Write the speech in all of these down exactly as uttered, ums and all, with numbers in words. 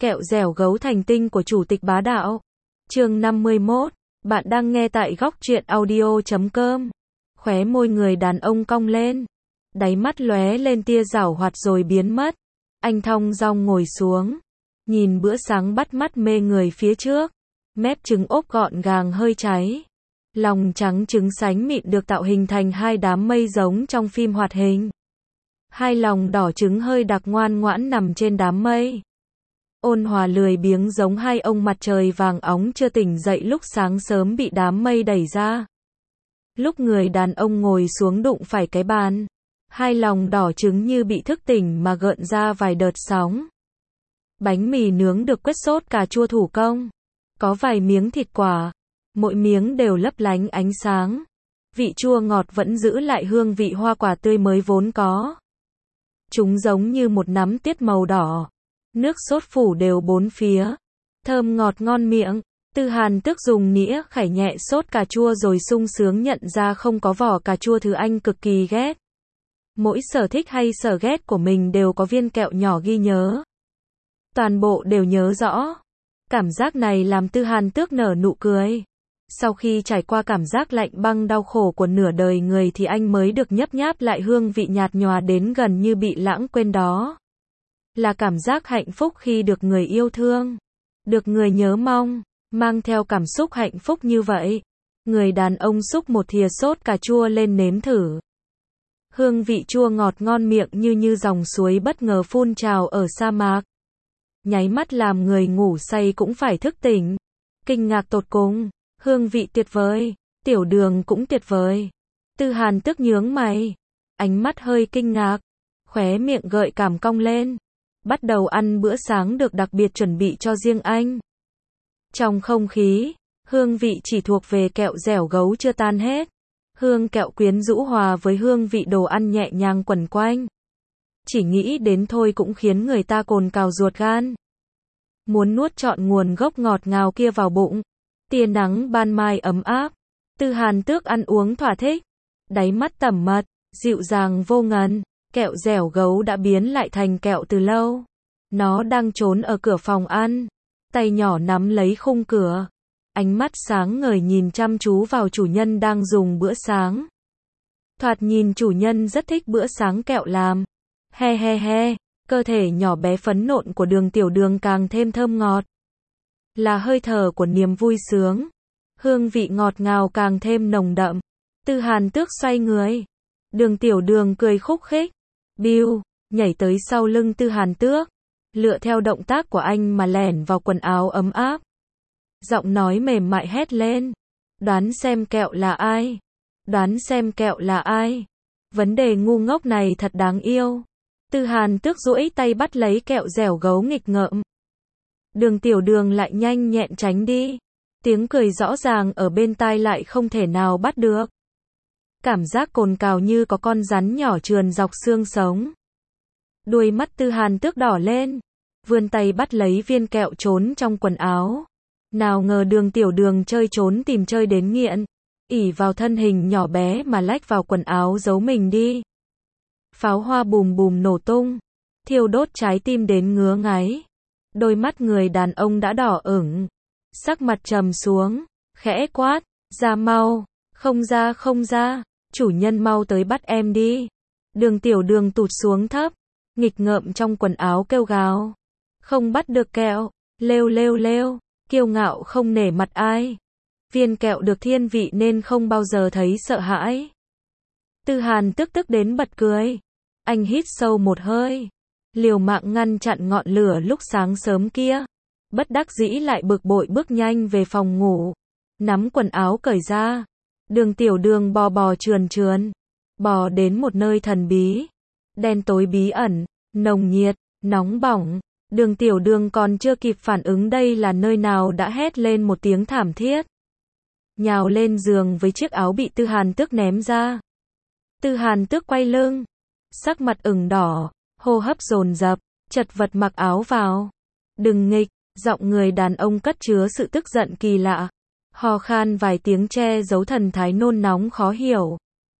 Kẹo dẻo gấu thành tinh của Chủ tịch Bá Đạo. Chương năm mươi mốt. Bạn đang nghe tại góc truyện audio chấm com. Khóe môi người đàn ông cong lên. Đáy mắt lóe lên tia giảo hoạt rồi biến mất. Anh thong dong ngồi xuống. Nhìn bữa sáng bắt mắt mê người phía trước. Mép trứng ốp gọn gàng hơi cháy. Lòng trắng trứng sánh mịn được tạo hình thành hai đám mây giống trong phim hoạt hình. Hai lòng đỏ trứng hơi đặc ngoan ngoãn nằm trên đám mây. Ôn hòa lười biếng giống hai ông mặt trời vàng óng chưa tỉnh dậy lúc sáng sớm bị đám mây đẩy ra. Lúc người đàn ông ngồi xuống đụng phải cái bàn, hai lòng đỏ trứng như bị thức tỉnh mà gợn ra vài đợt sóng. Bánh mì nướng được quét sốt cà chua thủ công. Có vài miếng thịt quả, mỗi miếng đều lấp lánh ánh sáng. Vị chua ngọt vẫn giữ lại hương vị hoa quả tươi mới vốn có. Chúng giống như một nắm tiết màu đỏ. Nước sốt phủ đều bốn phía. Thơm ngọt ngon miệng. Tư Hàn Tước dùng nĩa khải nhẹ sốt cà chua rồi sung sướng nhận ra không có vỏ cà chua thứ anh cực kỳ ghét. Mỗi sở thích hay sở ghét của mình đều có viên kẹo nhỏ ghi nhớ. Toàn bộ đều nhớ rõ. Cảm giác này làm Tư Hàn Tước nở nụ cười. Sau khi trải qua cảm giác lạnh băng đau khổ của nửa đời người thì anh mới được nhấp nháp lại hương vị nhạt nhòa đến gần như bị lãng quên đó. Là cảm giác hạnh phúc khi được người yêu thương, được người nhớ mong, mang theo cảm xúc hạnh phúc như vậy. Người đàn ông xúc một thìa sốt cà chua lên nếm thử. Hương vị chua ngọt ngon miệng như như dòng suối bất ngờ phun trào ở sa mạc. Nháy mắt làm người ngủ say cũng phải thức tỉnh. Kinh ngạc tột cùng, hương vị tuyệt vời, tiểu đường cũng tuyệt vời. Tư Hàn Tước nhướng mày, ánh mắt hơi kinh ngạc, khóe miệng gợi cảm cong lên. Bắt đầu ăn bữa sáng được đặc biệt chuẩn bị cho riêng anh. Trong không khí, hương vị chỉ thuộc về kẹo dẻo gấu chưa tan hết. Hương kẹo quyến rũ hòa với hương vị đồ ăn nhẹ nhàng quẩn quanh. Chỉ nghĩ đến thôi cũng khiến người ta cồn cào ruột gan. Muốn nuốt trọn nguồn gốc ngọt ngào kia vào bụng. Tia nắng ban mai ấm áp. Tư Hàn Tước ăn uống thỏa thích. Đáy mắt tẩm mật, dịu dàng vô ngần. Kẹo dẻo gấu đã biến lại thành kẹo từ lâu. Nó đang trốn ở cửa phòng ăn. Tay nhỏ nắm lấy khung cửa. Ánh mắt sáng ngời nhìn chăm chú vào chủ nhân đang dùng bữa sáng. Thoạt nhìn chủ nhân rất thích bữa sáng kẹo làm. He he he, cơ thể nhỏ bé phấn nộn của đường tiểu đường càng thêm thơm ngọt. Là hơi thở của niềm vui sướng. Hương vị ngọt ngào càng thêm nồng đậm. Tư Hàn Tước xoay người. Đường tiểu đường cười khúc khích. Biu, nhảy tới sau lưng Tư Hàn Tước. Lựa theo động tác của anh mà lẻn vào quần áo ấm áp. Giọng nói mềm mại hét lên. Đoán xem kẹo là ai? Đoán xem kẹo là ai? Vấn đề ngu ngốc này thật đáng yêu. Tư Hàn Tước duỗi tay bắt lấy kẹo dẻo gấu nghịch ngợm. Đường tiểu đường lại nhanh nhẹn tránh đi. Tiếng cười rõ ràng ở bên tai lại không thể nào bắt được. Cảm giác cồn cào như có con rắn nhỏ trườn dọc xương sống. Đuôi mắt Tư Hàn Tước đỏ lên. Vươn tay bắt lấy viên kẹo trốn trong quần áo. Nào ngờ đường tiểu đường chơi trốn tìm chơi đến nghiện. ỷ vào thân hình nhỏ bé mà lách vào quần áo giấu mình đi. Pháo hoa bùm bùm nổ tung. Thiêu đốt trái tim đến ngứa ngáy. Đôi mắt người đàn ông đã đỏ ửng. Sắc mặt trầm xuống. Khẽ quát. Ra mau. Không ra không ra. Chủ nhân mau tới bắt em đi. Đường tiểu đường tụt xuống thấp. Nghịch ngợm trong quần áo kêu gào. Không bắt được kẹo. Lêu lêu lêu. Kiêu ngạo không nể mặt ai. Viên kẹo được thiên vị nên không bao giờ thấy sợ hãi. Tư Hàn Tước tức đến bật cười. Anh hít sâu một hơi. Liều mạng ngăn chặn ngọn lửa lúc sáng sớm kia. Bất đắc dĩ lại bực bội bước nhanh về phòng ngủ. Nắm quần áo cởi ra. Đường tiểu đường bò bò trườn trườn. Bò đến một nơi thần bí. Đen tối bí ẩn. Nồng nhiệt. Nóng bỏng. Đường tiểu đường còn chưa kịp phản ứng đây là nơi nào đã hét lên một tiếng thảm thiết. Nhào lên giường với chiếc áo bị Tư Hàn Tước ném ra. Tư Hàn Tước quay lưng. Sắc mặt ửng đỏ. Hô hấp dồn dập. Chật vật mặc áo vào. Đừng nghịch. Giọng người đàn ông cất chứa sự tức giận kỳ lạ. Ho khan vài tiếng che giấu thần thái nôn nóng khó hiểu.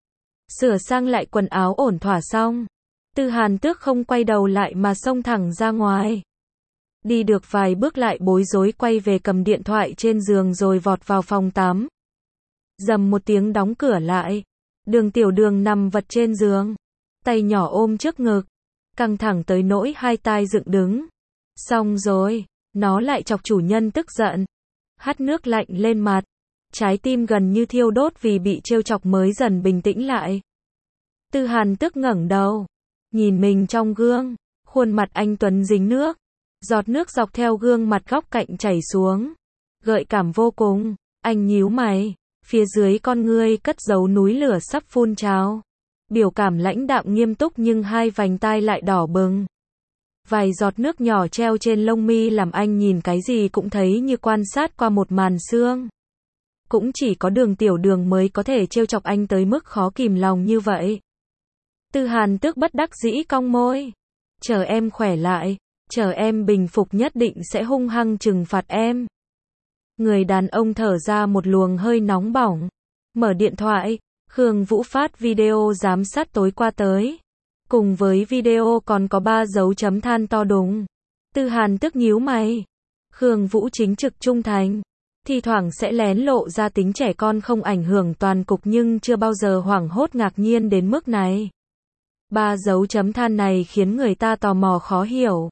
Sửa sang lại quần áo ổn thỏa xong. Tư Hàn Tước không quay đầu lại mà xông thẳng ra ngoài. Đi được vài bước lại bối rối quay về cầm điện thoại trên giường rồi vọt vào phòng tắm. Dầm một tiếng đóng cửa lại. Đường Tiểu Đường nằm vật trên giường. Tay nhỏ ôm trước ngực. Căng thẳng tới nỗi hai tai dựng đứng. Xong rồi, nó lại chọc chủ nhân tức giận. Hắt nước lạnh lên mặt. Trái tim gần như thiêu đốt vì bị trêu chọc mới dần bình tĩnh lại. Tư Hàn tức ngẩng đầu. Nhìn mình trong gương. Khuôn mặt anh tuấn dính nước. Giọt nước dọc theo gương mặt góc cạnh chảy xuống. Gợi cảm vô cùng. Anh nhíu mày. Phía dưới con ngươi cất giấu núi lửa sắp phun trào. Biểu cảm lãnh đạm nghiêm túc nhưng hai vành tai lại đỏ bừng. Vài giọt nước nhỏ treo trên lông mi làm anh nhìn cái gì cũng thấy như quan sát qua một màn sương. Cũng chỉ có Đường Tiểu Đường mới có thể trêu chọc anh tới mức khó kìm lòng như vậy. Tư Hàn Tước bất đắc dĩ cong môi. Chờ em khỏe lại, chờ em bình phục nhất định sẽ hung hăng trừng phạt em. Người đàn ông thở ra một luồng hơi nóng bỏng. Mở điện thoại, Khương Vũ phát video giám sát tối qua tới. Cùng với video còn có ba dấu chấm than to đùng. Tư Hàn Tước nhíu mày. Khương Vũ chính trực trung thành. Thì thoảng sẽ lén lộ ra tính trẻ con không ảnh hưởng toàn cục nhưng chưa bao giờ hoảng hốt ngạc nhiên đến mức này. Ba dấu chấm than này khiến người ta tò mò khó hiểu.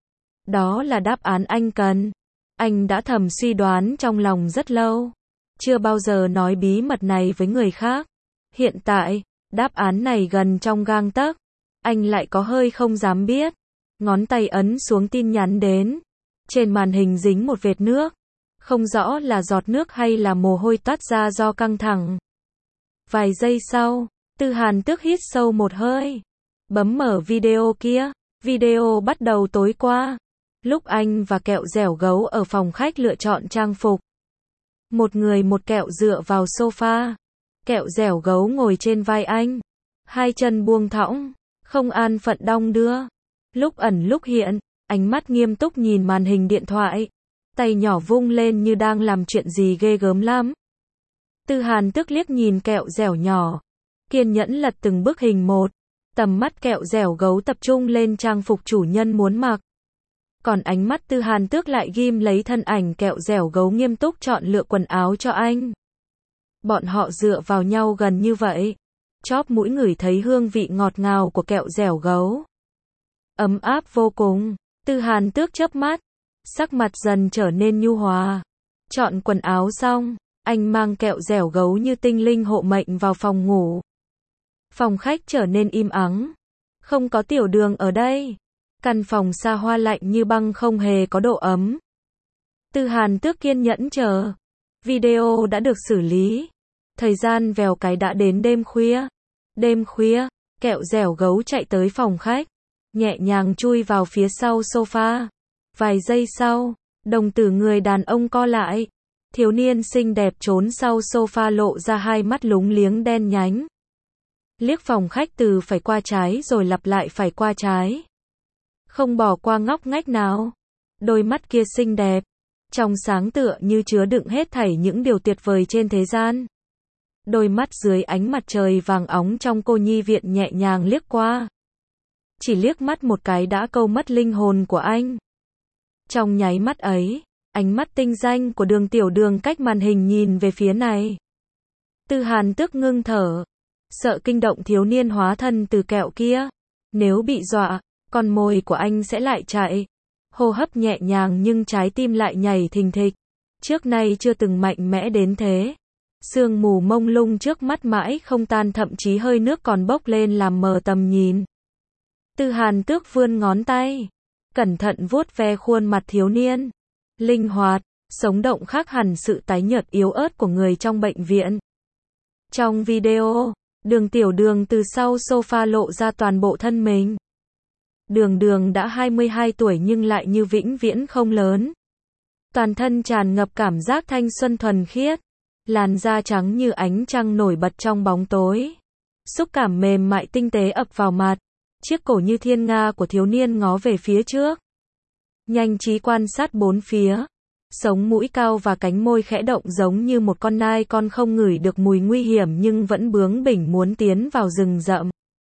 Đó là đáp án anh cần. Anh đã thầm suy đoán trong lòng rất lâu. Chưa bao giờ nói bí mật này với người khác. Hiện tại, đáp án này gần trong gang tấc. Anh lại có hơi không dám biết. Ngón tay ấn xuống tin nhắn đến. Trên màn hình dính một vệt nước. Không rõ là giọt nước hay là mồ hôi toát ra do căng thẳng. Vài giây sau, Tư Hàn Tước hít sâu một hơi. Bấm mở video kia. Video bắt đầu tối qua. Lúc anh và Kẹo Dẻo Gấu ở phòng khách lựa chọn trang phục. Một người một kẹo dựa vào sofa. Kẹo Dẻo Gấu ngồi trên vai anh. Hai chân buông thõng. Không an phận đong đưa. Lúc ẩn lúc hiện. Ánh mắt nghiêm túc nhìn màn hình điện thoại. Tay nhỏ vung lên như đang làm chuyện gì ghê gớm lắm. Tư Hàn Tước liếc nhìn Kẹo Dẻo nhỏ. Kiên nhẫn lật từng bức hình một. Tầm mắt Kẹo Dẻo Gấu tập trung lên trang phục chủ nhân muốn mặc. Còn ánh mắt Tư Hàn Tước lại ghim lấy thân ảnh Kẹo Dẻo Gấu nghiêm túc chọn lựa quần áo cho anh. Bọn họ dựa vào nhau gần như vậy. Chóp mũi ngửi thấy hương vị ngọt ngào của Kẹo Dẻo Gấu. Ấm áp vô cùng. Tư Hàn Tước chớp mắt. Sắc mặt dần trở nên nhu hòa. Chọn quần áo xong, anh mang Kẹo Dẻo Gấu như tinh linh hộ mệnh vào phòng ngủ. Phòng khách trở nên im ắng. Không có Tiểu Đường ở đây. Căn phòng xa hoa lạnh như băng không hề có độ ấm. Tư Hàn Tước kiên nhẫn chờ. Video đã được xử lý. Thời gian vèo cái đã đến đêm khuya. Đêm khuya, Kẹo Dẻo Gấu chạy tới phòng khách. Nhẹ nhàng chui vào phía sau sofa. Vài giây sau, đồng tử người đàn ông co lại. Thiếu niên xinh đẹp trốn sau sofa lộ ra hai mắt lúng liếng đen nhánh. Liếc phòng khách từ phải qua trái rồi lặp lại phải qua trái. Không bỏ qua ngóc ngách nào. Đôi mắt kia xinh đẹp. Trong sáng tựa như chứa đựng hết thảy những điều tuyệt vời trên thế gian. Đôi mắt dưới ánh mặt trời vàng óng trong cô nhi viện nhẹ nhàng liếc qua. Chỉ liếc mắt một cái đã câu mất linh hồn của anh. Trong nháy mắt ấy, ánh mắt tinh danh của Đường Tiểu Đường cách màn hình nhìn về phía này. Tư Hàn Tước ngưng thở. Sợ kinh động thiếu niên hóa thân từ kẹo kia. Nếu bị dọa, con mồi của anh sẽ lại chạy. Hô hấp nhẹ nhàng nhưng trái tim lại nhảy thình thịch. Trước nay chưa từng mạnh mẽ đến thế. Sương mù mông lung trước mắt mãi không tan, thậm chí hơi nước còn bốc lên làm mờ tầm nhìn. Tư Hàn Tước vươn ngón tay. Cẩn thận vuốt ve khuôn mặt thiếu niên. Linh hoạt, sống động khác hẳn sự tái nhợt yếu ớt của người trong bệnh viện. Trong video, Đường Tiểu Đường từ sau sofa lộ ra toàn bộ thân mình. Đường Đường đã hai mươi hai tuổi nhưng lại như vĩnh viễn không lớn. Toàn thân tràn ngập cảm giác thanh xuân thuần khiết. Làn da trắng như ánh trăng nổi bật trong bóng tối. Xúc cảm mềm mại tinh tế ập vào mặt. Chiếc cổ như thiên nga của thiếu niên ngó về phía trước. Nhanh trí quan sát bốn phía. Sống mũi cao và cánh môi khẽ động giống như một con nai con không ngửi được mùi nguy hiểm nhưng vẫn bướng bỉnh muốn tiến vào rừng rậm.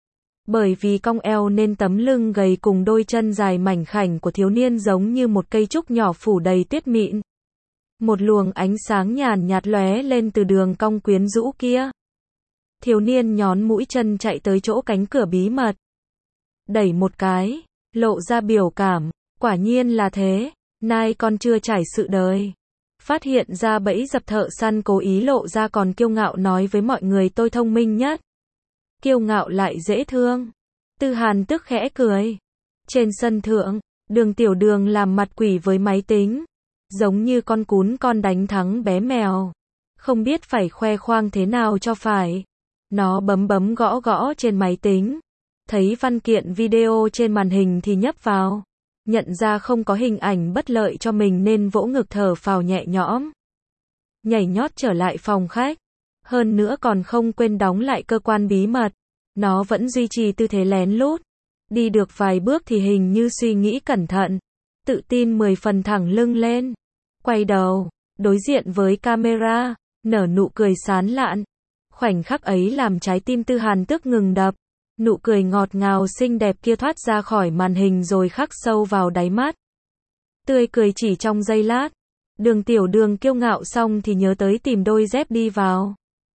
Bởi vì cong eo nên tấm lưng gầy cùng đôi chân dài mảnh khảnh của thiếu niên giống như một cây trúc nhỏ phủ đầy tuyết mịn. Một luồng ánh sáng nhàn nhạt lóe lên từ đường cong quyến rũ kia. Thiếu niên nhón mũi chân chạy tới chỗ cánh cửa bí mật. Đẩy một cái, lộ ra biểu cảm, quả nhiên là thế, nay con chưa trải sự đời. Phát hiện ra bẫy dập thợ săn cố ý lộ ra còn kiêu ngạo nói với mọi người tôi thông minh nhất. Kiêu ngạo lại dễ thương. Tư Hàn tức khẽ cười. Trên sân thượng, Đường Tiểu Đường làm mặt quỷ với máy tính. Giống như con cún con đánh thắng bé mèo. Không biết phải khoe khoang thế nào cho phải. Nó bấm bấm gõ gõ trên máy tính. Thấy văn kiện video trên màn hình thì nhấp vào. Nhận ra không có hình ảnh bất lợi cho mình nên vỗ ngực thở phào nhẹ nhõm. Nhảy nhót trở lại phòng khách. Hơn nữa còn không quên đóng lại cơ quan bí mật. Nó vẫn duy trì tư thế lén lút. Đi được vài bước thì hình như suy nghĩ cẩn thận. Tự tin mười phần thẳng lưng lên. Quay đầu, đối diện với camera, nở nụ cười sán lạn. Khoảnh khắc ấy làm trái tim Tư Hàn tức ngừng đập. Nụ cười ngọt ngào xinh đẹp kia thoát ra khỏi màn hình rồi khắc sâu vào đáy mắt. Tươi cười chỉ trong giây lát. Đường Tiểu Đường kiêu ngạo xong thì nhớ tới tìm đôi dép đi vào.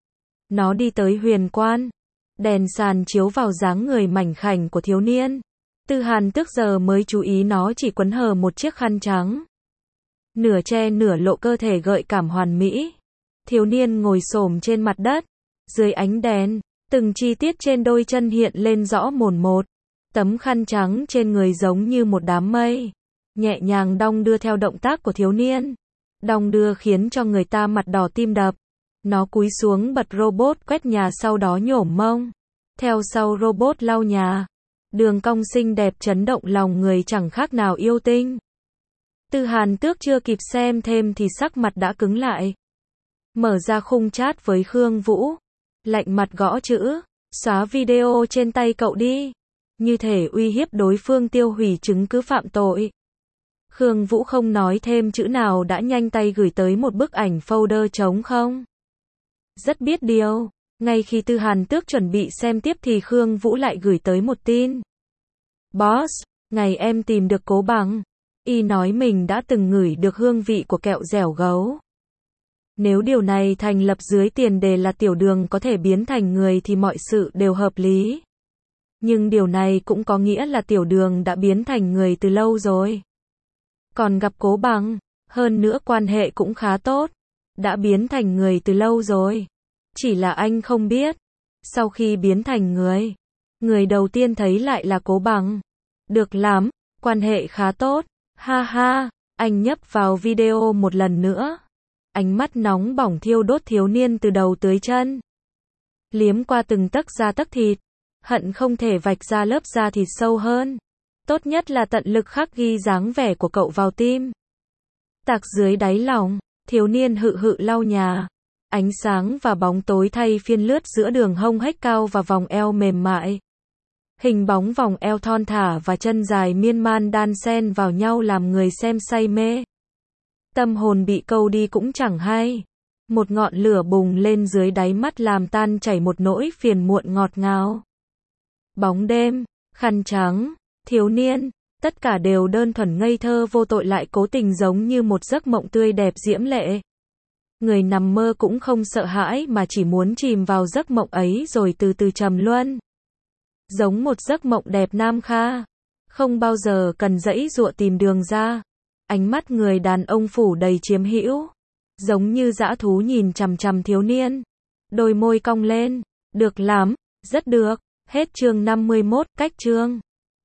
Nó đi tới huyền quan. Đèn sàn chiếu vào dáng người mảnh khảnh của thiếu niên. Tư Hàn tức giờ mới chú ý nó chỉ quấn hờ một chiếc khăn trắng. Nửa che nửa lộ cơ thể gợi cảm hoàn mỹ. Thiếu niên ngồi xổm trên mặt đất. Dưới ánh đèn, từng chi tiết trên đôi chân hiện lên rõ mồn một. Tấm khăn trắng trên người giống như một đám mây. Nhẹ nhàng đong đưa theo động tác của thiếu niên. Đong đưa khiến cho người ta mặt đỏ tim đập. Nó cúi xuống bật robot quét nhà sau đó nhổm mông. Theo sau robot lau nhà. Đường cong xinh đẹp chấn động lòng người chẳng khác nào yêu tinh. Tư Hàn Tước chưa kịp xem thêm thì sắc mặt đã cứng lại. Mở ra khung chat với Khương Vũ. Lạnh mặt gõ chữ. Xóa video trên tay cậu đi. Như thể uy hiếp đối phương tiêu hủy chứng cứ phạm tội. Khương Vũ không nói thêm chữ nào đã nhanh tay gửi tới một bức ảnh folder trống không. Rất biết điều. Ngay khi Tư Hàn Tước chuẩn bị xem tiếp thì Khương Vũ lại gửi tới một tin. Boss, ngày em tìm được Cố Bằng. Y nói mình đã từng ngửi được hương vị của kẹo dẻo gấu. Nếu điều này thành lập dưới tiền đề là Tiểu Đường có thể biến thành người thì mọi sự đều hợp lý. Nhưng điều này cũng có nghĩa là Tiểu Đường đã biến thành người từ lâu rồi. Còn gặp Cố Bằng, hơn nữa quan hệ cũng khá tốt. Đã biến thành người từ lâu rồi. Chỉ là anh không biết. Sau khi biến thành người, người đầu tiên thấy lại là Cố Bằng. Được lắm, quan hệ khá tốt. Ha ha, anh nhấp vào video một lần nữa. Ánh mắt nóng bỏng thiêu đốt thiếu niên từ đầu tới chân. Liếm qua từng tấc da tấc thịt. Hận không thể vạch ra lớp da thịt sâu hơn. Tốt nhất là tận lực khắc ghi dáng vẻ của cậu vào tim. Tạc dưới đáy lòng, thiếu niên hự hự lau nhà. Ánh sáng và bóng tối thay phiên lướt giữa đường hông hếch cao và vòng eo mềm mại. Hình bóng vòng eo thon thả và chân dài miên man đan xen vào nhau làm người xem say mê. Tâm hồn bị câu đi cũng chẳng hay. Một ngọn lửa bùng lên dưới đáy mắt làm tan chảy một nỗi phiền muộn ngọt ngào. Bóng đêm, khăn trắng, thiếu niên, tất cả đều đơn thuần ngây thơ vô tội lại cố tình giống như một giấc mộng tươi đẹp diễm lệ. Người nằm mơ cũng không sợ hãi mà chỉ muốn chìm vào giấc mộng ấy rồi từ từ trầm luân. Giống một giấc mộng đẹp nam kha. Không bao giờ cần dãy dụa tìm đường ra. Ánh mắt người đàn ông phủ đầy chiếm hữu. Giống như dã thú nhìn chằm chằm thiếu niên. Đôi môi cong lên. Được lắm, rất được. Hết chương năm mươi mốt, cách chương.